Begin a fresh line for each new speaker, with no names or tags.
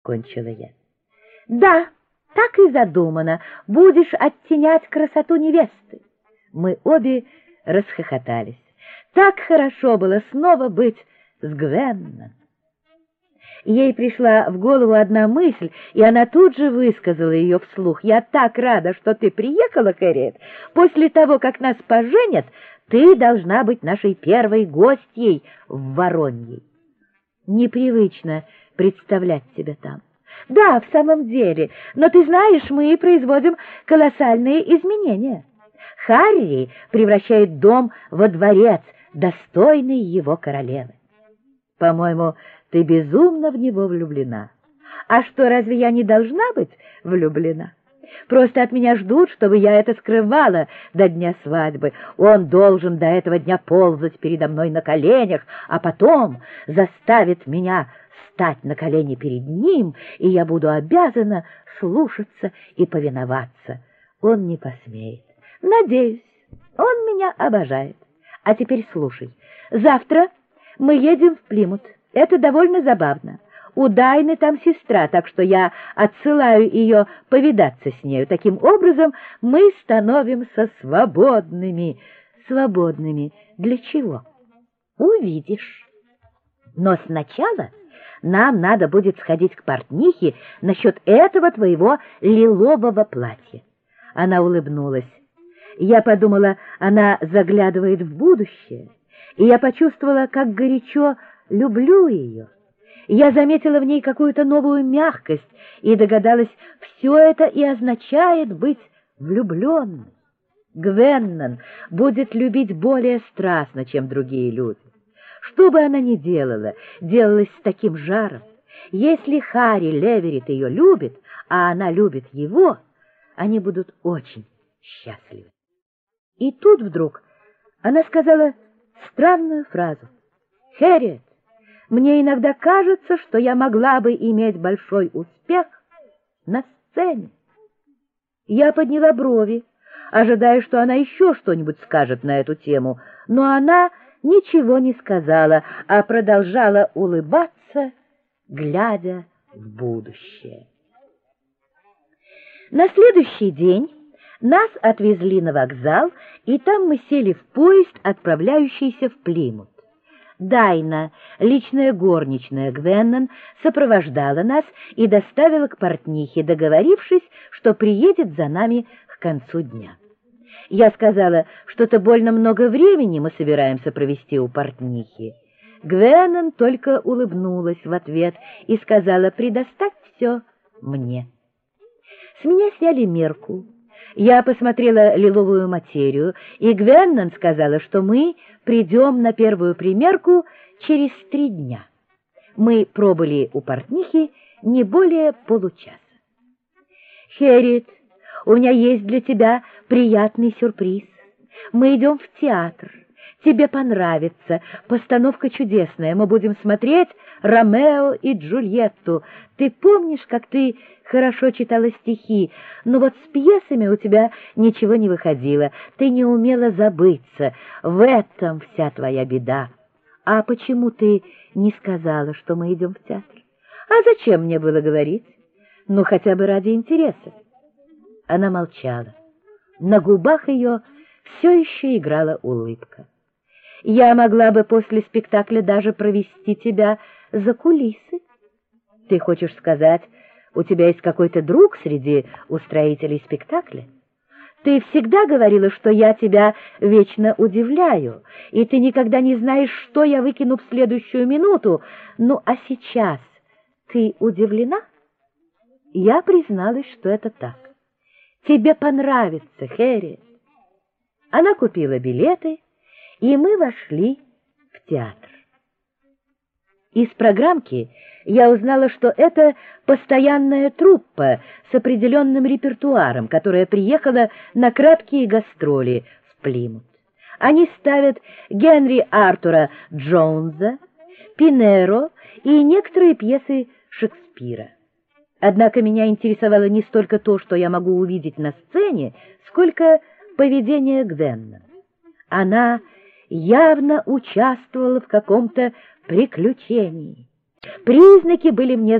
кончила я. Да, так и задумано. Будешь оттенять красоту невесты. Мы обе расхохотались. Так хорошо было снова быть с Гвенном. Ей пришла в голову одна мысль, и она тут же высказала ее вслух. «Я так рада, что ты приехала, Хэрриет. После того, как нас поженят, ты должна быть нашей первой гостьей в Вороньей». Непривычно представлять себя там. Да, в самом деле, но ты знаешь, мы производим колоссальные изменения. Харри превращает дом во дворец, достойный его королевы. По-моему, ты безумно в него влюблена. А что, разве я не должна быть влюблена? Просто от меня ждут, чтобы я это скрывала до дня свадьбы. Он должен до этого дня ползать передо мной на коленях, а потом заставит меня стать на колени перед ним, и я буду обязана слушаться и повиноваться. Он не посмеет. Надеюсь, он меня обожает. А теперь слушай. Завтра мы едем в Плимут. Это довольно забавно. У Дайны там сестра, так что я отсылаю ее повидаться с нею. Таким образом мы становимся свободными. Свободными для чего? Увидишь. Но сначала нам надо будет сходить к портнихе насчет этого твоего лилового платья. Она улыбнулась. Я подумала, она заглядывает в будущее, и я почувствовала, как горячо люблю ее. Я заметила в ней какую-то новую мягкость и догадалась, все это и означает быть влюбленным. Гвеннон будет любить более страстно, чем другие люди. Что бы она ни делала, делалась с таким жаром. Если Харри Леверет ее любит, а она любит его, они будут очень счастливы. И тут вдруг она сказала странную фразу. «Хэрриет, мне иногда кажется, что я могла бы иметь большой успех на сцене». Я подняла брови, ожидая, что она еще что-нибудь скажет на эту тему, но она ничего не сказала, а продолжала улыбаться, глядя в будущее. На следующий день нас отвезли на вокзал, и там мы сели в поезд, отправляющийся в Плимут. Дайна, личная горничная Гвеннон, сопровождала нас и доставила к портнихе, договорившись, что приедет за нами к концу дня. Я сказала, что-то больно много времени мы собираемся провести у портнихи. Гвеннон только улыбнулась в ответ и сказала: «Предоставь все мне». С меня сняли мерку. Я посмотрела лиловую материю, и Гвеннон сказала, что мы придем на первую примерку через 3 дня. Мы пробыли у портнихи не более получаса. «Хэрриет, у меня есть для тебя приятный сюрприз. Мы идем в театр. Тебе понравится. Постановка чудесная. Мы будем смотреть «Ромео и Джульетту». Ты помнишь, как ты хорошо читала стихи, но вот с пьесами у тебя ничего не выходило. Ты не умела забыться. В этом вся твоя беда. А почему ты не сказала, что мы идем в театр? А зачем мне было говорить? Ну, хотя бы ради интереса». Она молчала. На губах ее все еще играла улыбка. «Я могла бы после спектакля даже провести тебя за кулисы. Ты хочешь сказать, у тебя есть какой-то друг среди устроителей спектакля? Ты всегда говорила, что я тебя вечно удивляю, и ты никогда не знаешь, что я выкину в следующую минуту. Ну, а сейчас ты удивлена?» Я призналась, что это так. «Тебе понравится, Хэрриет». Она купила билеты, и мы вошли в театр. Из программки я узнала, что это постоянная труппа с определенным репертуаром, которая приехала на краткие гастроли в Плимут. Они ставят Генри Артура Джонса, Пинеро и некоторые пьесы Шекспира. Однако меня интересовало не столько то, что я могу увидеть на сцене, сколько поведение Гвеннон. Она явно участвовала в каком-то приключении. Признаки были мне